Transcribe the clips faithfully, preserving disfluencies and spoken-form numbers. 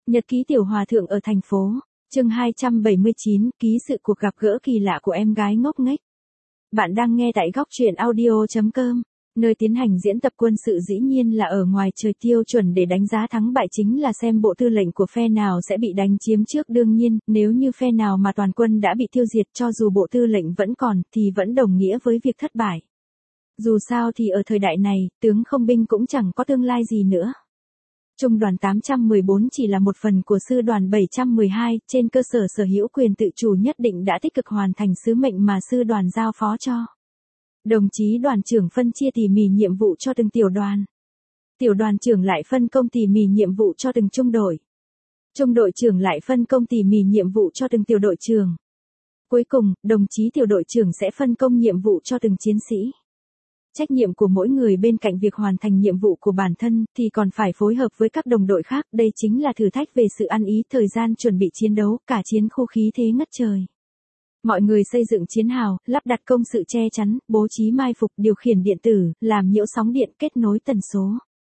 Nhật ký tiểu hòa thượng ở thành phố. Chương hai trăm bảy mươi chín, ký sự cuộc gặp gỡ kỳ lạ của em gái ngốc nghếch. Bạn đang nghe tại góc truyện audio chấm com, nơi tiến hành diễn tập quân sự dĩ nhiên là ở ngoài trời. Tiêu chuẩn để đánh giá thắng bại chính là xem bộ tư lệnh của phe nào sẽ bị đánh chiếm trước. Đương nhiên, nếu như phe nào mà toàn quân đã bị tiêu diệt cho dù bộ tư lệnh vẫn còn thì vẫn đồng nghĩa với việc thất bại. Dù sao thì ở thời đại này, tướng không binh cũng chẳng có tương lai gì nữa. Trung đoàn tám trăm mười bốn chỉ là một phần của sư đoàn bảy trăm mười hai, trên cơ sở sở hữu quyền tự chủ nhất định đã tích cực hoàn thành sứ mệnh mà sư đoàn giao phó cho. Đồng chí đoàn trưởng phân chia tỉ mỉ nhiệm vụ cho từng tiểu đoàn. Tiểu đoàn trưởng lại phân công tỉ mỉ nhiệm vụ cho từng trung đội. Trung đội trưởng lại phân công tỉ mỉ nhiệm vụ cho từng tiểu đội trưởng. Cuối cùng, đồng chí tiểu đội trưởng sẽ phân công nhiệm vụ cho từng chiến sĩ. Trách nhiệm của mỗi người bên cạnh việc hoàn thành nhiệm vụ của bản thân thì còn phải phối hợp với các đồng đội khác. Đây chính là thử thách về sự ăn ý, thời gian chuẩn bị chiến đấu, cả chiến khu khí thế ngất trời. Mọi người xây dựng chiến hào, lắp đặt công sự che chắn, bố trí mai phục, điều khiển điện tử, làm nhiễu sóng điện, kết nối tần số.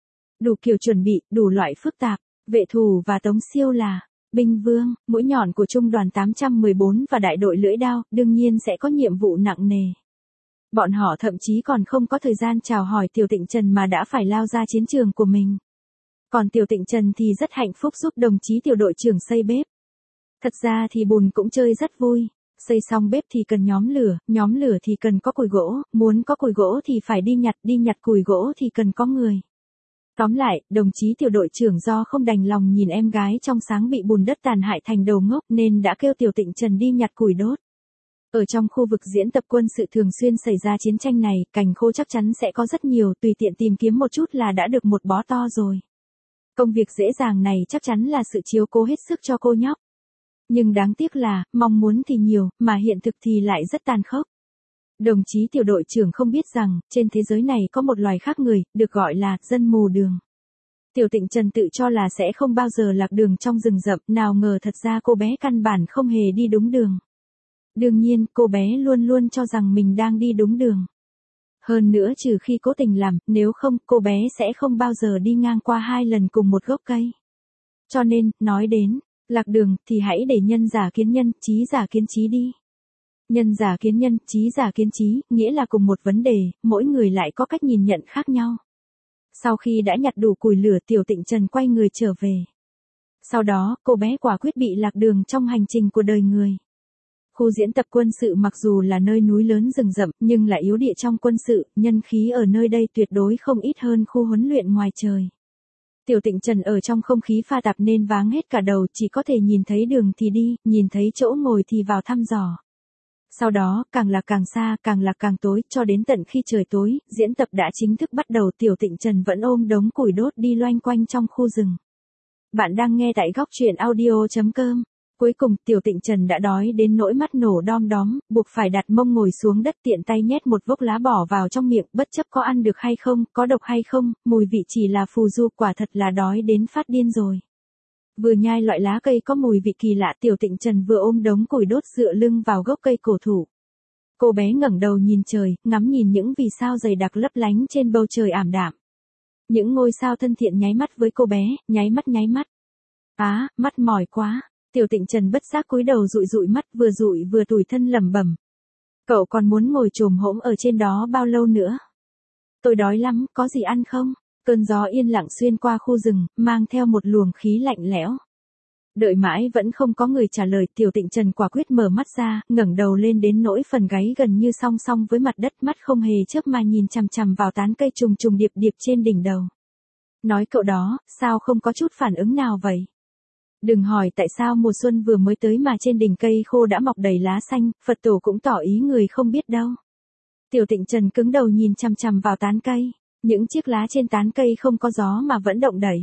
Đủ kiểu chuẩn bị, đủ loại phức tạp. Vệ thủ và Tống Siêu là binh vương, mũi nhọn của trung đoàn tám trăm mười bốn và đại đội lưỡi đao, đương nhiên sẽ có nhiệm vụ nặng nề. Bọn họ thậm chí còn không có thời gian chào hỏi Tiểu Tịnh Trần mà đã phải lao ra chiến trường của mình. Còn Tiểu Tịnh Trần thì rất hạnh phúc giúp đồng chí tiểu đội trưởng xây bếp. Thật ra thì bùn cũng chơi rất vui. Xây xong bếp thì cần nhóm lửa, nhóm lửa thì cần có củi gỗ, muốn có củi gỗ thì phải đi nhặt, đi nhặt củi gỗ thì cần có người. Tóm lại, đồng chí tiểu đội trưởng do không đành lòng nhìn em gái trong sáng bị bùn đất tàn hại thành đầu ngốc nên đã kêu Tiểu Tịnh Trần đi nhặt củi đốt. Ở trong khu vực diễn tập quân sự thường xuyên xảy ra chiến tranh này, cành khô chắc chắn sẽ có rất nhiều, tùy tiện tìm kiếm một chút là đã được một bó to rồi. Công việc dễ dàng này chắc chắn là sự chiếu cố hết sức cho cô nhóc. Nhưng đáng tiếc là, mong muốn thì nhiều, mà hiện thực thì lại rất tàn khốc. Đồng chí tiểu đội trưởng không biết rằng, trên thế giới này có một loài khác người, được gọi là dân mù đường. Tiểu Tịnh Trần tự cho là sẽ không bao giờ lạc đường trong rừng rậm, nào ngờ thật ra cô bé căn bản không hề đi đúng đường. Đương nhiên, cô bé luôn luôn cho rằng mình đang đi đúng đường. Hơn nữa trừ khi cố tình làm, nếu không, cô bé sẽ không bao giờ đi ngang qua hai lần cùng một gốc cây. Cho nên, nói đến lạc đường, thì hãy để nhân giả kiến nhân, trí giả kiến trí đi. Nhân giả kiến nhân, trí giả kiến trí, nghĩa là cùng một vấn đề, mỗi người lại có cách nhìn nhận khác nhau. Sau khi đã nhặt đủ củi lửa, Tiểu Tịnh Trần quay người trở về. Sau đó, cô bé quả quyết bị lạc đường trong hành trình của đời người. Khu diễn tập quân sự mặc dù là nơi núi lớn rừng rậm, nhưng là yếu địa trong quân sự, nhân khí ở nơi đây tuyệt đối không ít hơn khu huấn luyện ngoài trời. Tiểu Tịnh Trần ở trong không khí pha tạp nên váng hết cả đầu, chỉ có thể nhìn thấy đường thì đi, nhìn thấy chỗ ngồi thì vào thăm dò. Sau đó, càng là càng xa, càng là càng tối, cho đến tận khi trời tối, diễn tập đã chính thức bắt đầu. Tiểu Tịnh Trần vẫn ôm đống củi đốt đi loanh quanh trong khu rừng. Bạn đang nghe tại góc truyện audio chấm com. Cuối cùng, Tiểu Tịnh Trần đã đói đến nỗi mắt nổ đom đóm, buộc phải đặt mông ngồi xuống đất, tiện tay nhét một vốc lá bỏ vào trong miệng, bất chấp có ăn được hay không, có độc hay không, mùi vị chỉ là phù du, quả thật là đói đến phát điên rồi. Vừa nhai loại lá cây có mùi vị kỳ lạ, Tiểu Tịnh Trần vừa ôm đống củi đốt dựa lưng vào gốc cây cổ thụ. Cô bé ngẩng đầu nhìn trời, ngắm nhìn những vì sao dày đặc lấp lánh trên bầu trời ảm đạm. Những ngôi sao thân thiện nháy mắt với cô bé, nháy mắt nháy mắt. Á, à, mắt mỏi quá. Tiểu Tịnh Trần bất giác cúi đầu dụi dụi mắt, vừa dụi vừa tủi thân lẩm bẩm. Cậu còn muốn ngồi chồm hổm ở trên đó bao lâu nữa? Tôi đói lắm, có gì ăn không? Cơn gió yên lặng xuyên qua khu rừng, mang theo một luồng khí lạnh lẽo. Đợi mãi vẫn không có người trả lời, Tiểu Tịnh Trần quả quyết mở mắt ra, ngẩng đầu lên đến nỗi phần gáy gần như song song với mặt đất, mắt không hề chớp mà nhìn chằm chằm vào tán cây trùng trùng điệp điệp trên đỉnh đầu. Nói cậu đó, sao không có chút phản ứng nào vậy? Đừng hỏi tại sao mùa xuân vừa mới tới mà trên đỉnh cây khô đã mọc đầy lá xanh, Phật tổ cũng tỏ ý người không biết đâu. Tiểu Tịnh Trần cứng đầu nhìn chằm chằm vào tán cây, những chiếc lá trên tán cây không có gió mà vẫn động đẩy.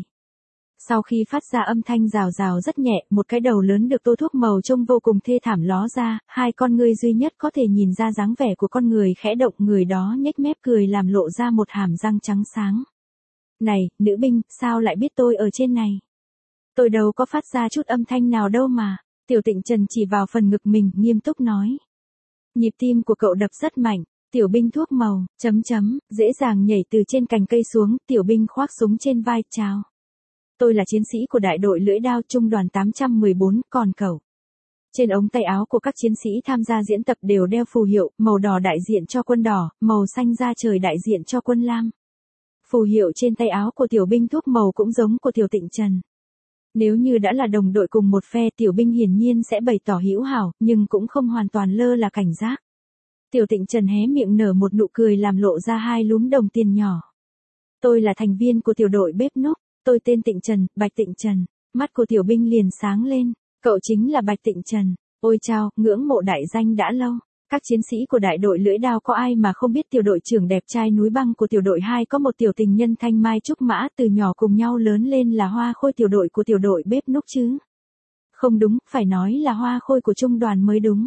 Sau khi phát ra âm thanh rào rào rất nhẹ, một cái đầu lớn được tô thuốc màu trông vô cùng thê thảm ló ra, hai con ngươi duy nhất có thể nhìn ra dáng vẻ của con người khẽ động, người đó nhếch mép cười làm lộ ra một hàm răng trắng sáng. Này, nữ binh, sao lại biết tôi ở trên này? Tôi đâu có phát ra chút âm thanh nào đâu mà. Tiểu Tịnh Trần chỉ vào phần ngực mình, nghiêm túc nói. Nhịp tim của cậu đập rất mạnh. Tiểu binh thuốc màu, chấm chấm, dễ dàng nhảy từ trên cành cây xuống, tiểu binh khoác súng trên vai, chào. Tôi là chiến sĩ của đại đội lưỡi đao trung đoàn tám trăm mười bốn, còn cậu? Trên ống tay áo của các chiến sĩ tham gia diễn tập đều đeo phù hiệu, màu đỏ đại diện cho quân đỏ, màu xanh da trời đại diện cho quân lam. Phù hiệu trên tay áo của tiểu binh thuốc màu cũng giống của Tiểu Tịnh Trần. Nếu như đã là đồng đội cùng một phe, tiểu binh hiển nhiên sẽ bày tỏ hữu hảo, nhưng cũng không hoàn toàn lơ là cảnh giác. Tiểu Tịnh Trần hé miệng nở một nụ cười làm lộ ra hai lúm đồng tiền nhỏ. Tôi là thành viên của tiểu đội bếp núc, tôi tên Tịnh Trần, Bạch Tịnh Trần. Mắt của tiểu binh liền sáng lên, cậu chính là Bạch Tịnh Trần. Ôi chao, ngưỡng mộ đại danh đã lâu. Các chiến sĩ của đại đội lưỡi đao có ai mà không biết tiểu đội trưởng đẹp trai núi băng của tiểu đội hai có một tiểu tình nhân thanh mai trúc mã từ nhỏ cùng nhau lớn lên là hoa khôi tiểu đội của tiểu đội bếp núc chứ. Không đúng, phải nói là hoa khôi của trung đoàn mới đúng.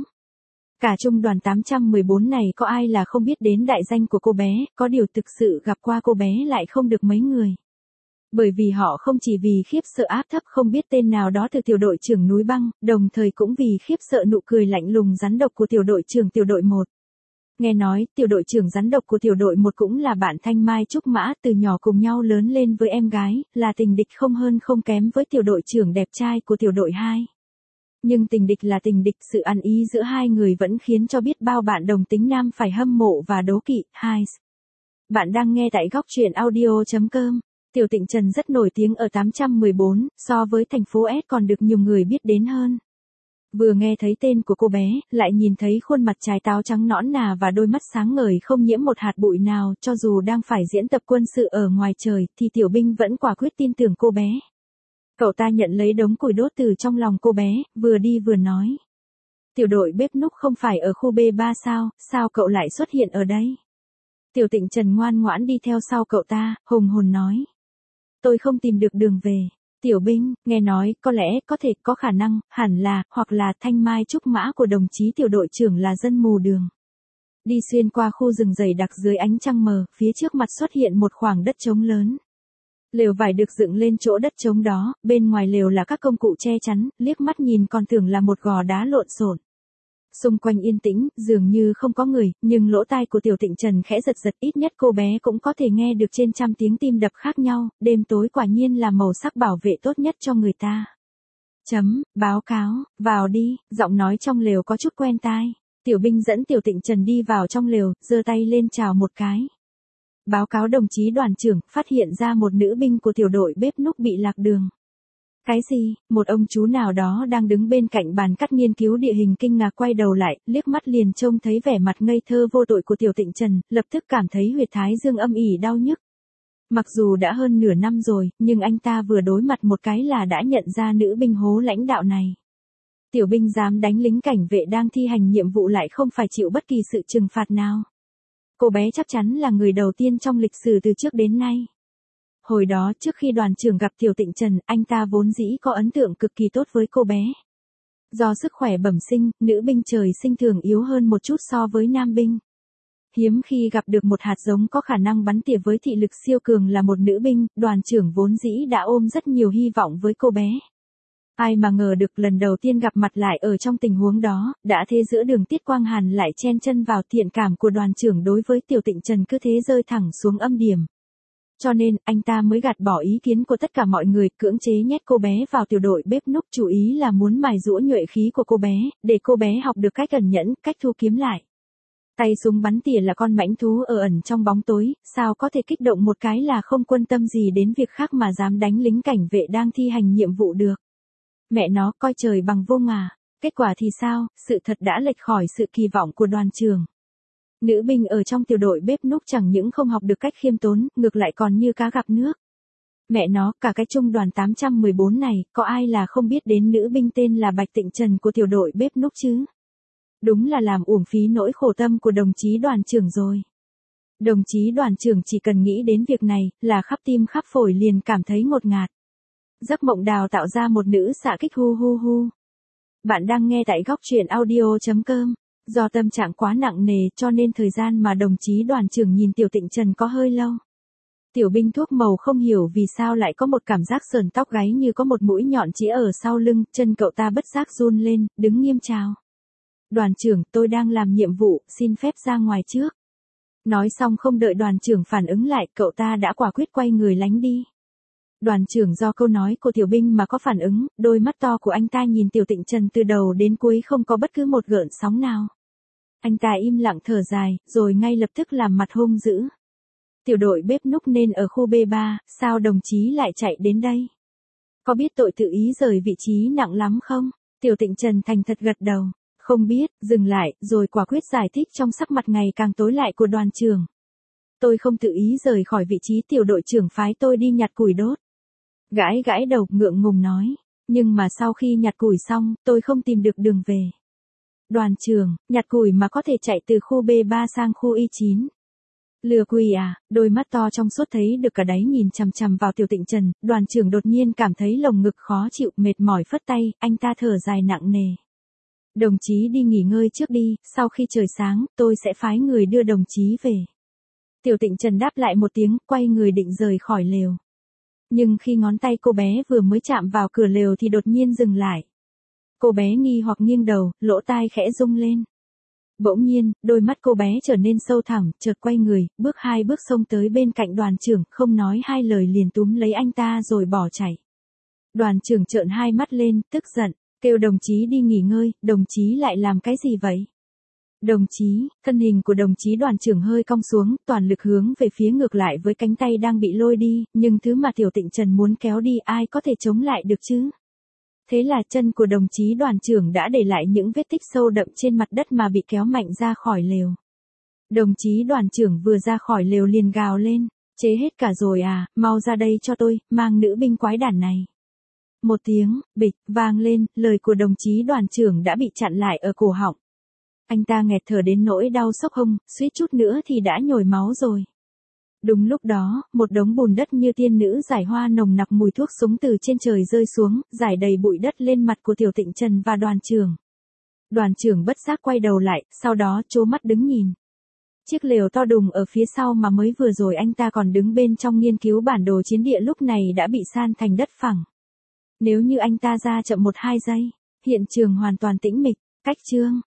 Cả trung đoàn tám trăm mười bốn này có ai là không biết đến đại danh của cô bé, có điều thực sự gặp qua cô bé lại không được mấy người. Bởi vì họ không chỉ vì khiếp sợ áp thấp không biết tên nào đó từ tiểu đội trưởng núi băng, đồng thời cũng vì khiếp sợ nụ cười lạnh lùng rắn độc của tiểu đội trưởng tiểu đội một. Nghe nói, tiểu đội trưởng rắn độc của tiểu đội một cũng là bạn thanh mai trúc mã từ nhỏ cùng nhau lớn lên với em gái, là tình địch không hơn không kém với tiểu đội trưởng đẹp trai của tiểu đội hai. Nhưng tình địch là tình địch, sự ăn ý giữa hai người vẫn khiến cho biết bao bạn đồng tính nam phải hâm mộ và đố kỵ. Hai. Bạn đang nghe tại góc truyện audio chấm com. Tiểu Tịnh Trần rất nổi tiếng ở tám trăm mười bốn, so với thành phố S còn được nhiều người biết đến hơn. Vừa nghe thấy tên của cô bé, lại nhìn thấy khuôn mặt trái táo trắng nõn nà và đôi mắt sáng ngời không nhiễm một hạt bụi nào, cho dù đang phải diễn tập quân sự ở ngoài trời, thì tiểu binh vẫn quả quyết tin tưởng cô bé. Cậu ta nhận lấy đống củi đốt từ trong lòng cô bé, vừa đi vừa nói. Tiểu đội bếp núc không phải ở khu B ba sao, sao cậu lại xuất hiện ở đây? Tiểu Tịnh Trần ngoan ngoãn đi theo sau cậu ta, hùng hồn nói. Tôi không tìm được đường về. Tiểu binh, nghe nói, có lẽ, có thể, có khả năng, hẳn là, hoặc là thanh mai trúc mã của đồng chí tiểu đội trưởng là dân mù đường. Đi xuyên qua khu rừng dày đặc dưới ánh trăng mờ, phía trước mặt xuất hiện một khoảng đất trống lớn. Lều vải được dựng lên chỗ đất trống đó, bên ngoài lều là các công cụ che chắn, liếc mắt nhìn còn tưởng là một gò đá lộn xộn. Xung quanh yên tĩnh, dường như không có người, nhưng lỗ tai của Tiểu Tịnh Trần khẽ giật giật, ít nhất cô bé cũng có thể nghe được trên trăm tiếng tim đập khác nhau, đêm tối quả nhiên là màu sắc bảo vệ tốt nhất cho người ta. Chấm, báo cáo, vào đi, giọng nói trong lều có chút quen tai. Tiểu binh dẫn Tiểu Tịnh Trần đi vào trong lều, giơ tay lên chào một cái. Báo cáo đồng chí đoàn trưởng, phát hiện ra một nữ binh của tiểu đội bếp núc bị lạc đường. Cái gì? Một ông chú nào đó đang đứng bên cạnh bàn cắt nghiên cứu địa hình kinh ngạc quay đầu lại, liếc mắt liền trông thấy vẻ mặt ngây thơ vô tội của Tiểu Tịnh Trần, lập tức cảm thấy huyệt thái dương âm ỉ đau nhức. Mặc dù đã hơn nửa năm rồi, nhưng anh ta vừa đối mặt một cái là đã nhận ra nữ binh hố lãnh đạo này. Tiểu binh dám đánh lính cảnh vệ đang thi hành nhiệm vụ lại không phải chịu bất kỳ sự trừng phạt nào. Cô bé chắc chắn là người đầu tiên trong lịch sử từ trước đến nay. Hồi đó trước khi đoàn trưởng gặp Tiểu Tịnh Trần, anh ta vốn dĩ có ấn tượng cực kỳ tốt với cô bé. Do sức khỏe bẩm sinh, nữ binh trời sinh thường yếu hơn một chút so với nam binh. Hiếm khi gặp được một hạt giống có khả năng bắn tỉa với thị lực siêu cường là một nữ binh, đoàn trưởng vốn dĩ đã ôm rất nhiều hy vọng với cô bé. Ai mà ngờ được lần đầu tiên gặp mặt lại ở trong tình huống đó, đã thế giữa đường Tiết Quang Hàn lại chen chân vào, thiện cảm của đoàn trưởng đối với Tiểu Tịnh Trần cứ thế rơi thẳng xuống âm điểm. Cho nên, anh ta mới gạt bỏ ý kiến của tất cả mọi người, cưỡng chế nhét cô bé vào tiểu đội bếp núc, chủ ý là muốn mài giũa nhuệ khí của cô bé, để cô bé học được cách ẩn nhẫn, cách thu kiếm lại. Tay súng bắn tỉa là con mãnh thú ở ẩn trong bóng tối, sao có thể kích động một cái là không quan tâm gì đến việc khác mà dám đánh lính cảnh vệ đang thi hành nhiệm vụ được. Mẹ nó, coi trời bằng vô ngà. Kết quả thì sao, sự thật đã lệch khỏi sự kỳ vọng của đoàn trưởng. Nữ binh ở trong tiểu đội bếp núc chẳng những không học được cách khiêm tốn, ngược lại còn như cá gặp nước. Mẹ nó, cả cái trung đoàn tám trăm mười bốn này, có ai là không biết đến nữ binh tên là Bạch Tịnh Trần của tiểu đội bếp núc chứ? Đúng là làm uổng phí nỗi khổ tâm của đồng chí đoàn trưởng rồi. Đồng chí đoàn trưởng chỉ cần nghĩ đến việc này, là khắp tim khắp phổi liền cảm thấy ngột ngạt. Giấc mộng đào tạo ra một nữ xạ kích hu hu hu. Bạn đang nghe tại góc truyện audio chấm com. Do tâm trạng quá nặng nề cho nên thời gian mà đồng chí đoàn trưởng nhìn Tiểu Tịnh Trần có hơi lâu. Tiểu binh thuốc màu không hiểu vì sao lại có một cảm giác sờn tóc gáy như có một mũi nhọn chĩa ở sau lưng, chân cậu ta bất giác run lên, đứng nghiêm chào. Đoàn trưởng, tôi đang làm nhiệm vụ, xin phép ra ngoài trước. Nói xong không đợi đoàn trưởng phản ứng lại, cậu ta đã quả quyết quay người lánh đi. Đoàn trưởng do câu nói của Tiểu Binh mà có phản ứng, đôi mắt to của anh ta nhìn Tiểu Tịnh Trần từ đầu đến cuối không có bất cứ một gợn sóng nào. Anh ta im lặng thở dài, rồi ngay lập tức làm mặt hung dữ. Tiểu đội bếp núc nên ở khu B ba, sao đồng chí lại chạy đến đây? Có biết tội tự ý rời vị trí nặng lắm không? Tiểu Tịnh Trần thành thật gật đầu. Không biết, dừng lại, rồi quả quyết giải thích trong sắc mặt ngày càng tối lại của đoàn trưởng. Tôi không tự ý rời khỏi vị trí, tiểu đội trưởng phái tôi đi nhặt củi đốt. Gãi gãi đầu, ngượng ngùng nói. Nhưng mà sau khi nhặt củi xong, tôi không tìm được đường về. Đoàn trưởng, nhặt củi mà có thể chạy từ khu B ba sang khu Y chín. Lừa quỷ à? Đôi mắt to trong suốt thấy được cả đáy nhìn chằm chằm vào Tiểu Tịnh Trần, đoàn trưởng đột nhiên cảm thấy lồng ngực khó chịu, mệt mỏi phất tay, anh ta thở dài nặng nề. Đồng chí đi nghỉ ngơi trước đi, sau khi trời sáng, tôi sẽ phái người đưa đồng chí về. Tiểu Tịnh Trần đáp lại một tiếng, quay người định rời khỏi lều. Nhưng khi ngón tay cô bé vừa mới chạm vào cửa lều thì đột nhiên dừng lại. Cô bé nghi hoặc nghiêng đầu, lỗ tai khẽ rung lên. Bỗng nhiên, đôi mắt cô bé trở nên sâu thẳm, chợt quay người, bước hai bước xông tới bên cạnh đoàn trưởng, không nói hai lời liền túm lấy anh ta rồi bỏ chạy. Đoàn trưởng trợn hai mắt lên, tức giận, kêu đồng chí đi nghỉ ngơi, đồng chí lại làm cái gì vậy? Đồng chí, thân hình của đồng chí đoàn trưởng hơi cong xuống, toàn lực hướng về phía ngược lại với cánh tay đang bị lôi đi, nhưng thứ mà Tiểu Tịnh Trần muốn kéo đi ai có thể chống lại được chứ? Thế là chân của đồng chí đoàn trưởng đã để lại những vết tích sâu đậm trên mặt đất mà bị kéo mạnh ra khỏi lều. Đồng chí đoàn trưởng vừa ra khỏi lều liền gào lên, chế hết cả rồi à, mau ra đây cho tôi, mang nữ binh quái đản này. Một tiếng, bịch, vang lên, lời của đồng chí đoàn trưởng đã bị chặn lại ở cổ họng. Anh ta nghẹt thở đến nỗi đau sốc hông, suýt chút nữa thì đã nhồi máu rồi. Đúng lúc đó, một đống bùn đất như tiên nữ giải hoa nồng nặc mùi thuốc súng từ trên trời rơi xuống, rải đầy bụi đất lên mặt của Tiểu Tịnh Trần và đoàn trưởng. Đoàn trưởng bất giác quay đầu lại, sau đó trố mắt đứng nhìn. Chiếc lều to đùng ở phía sau mà mới vừa rồi anh ta còn đứng bên trong nghiên cứu bản đồ chiến địa lúc này đã bị san thành đất phẳng. Nếu như anh ta ra chậm một hai giây, hiện trường hoàn toàn tĩnh mịch, cách chương.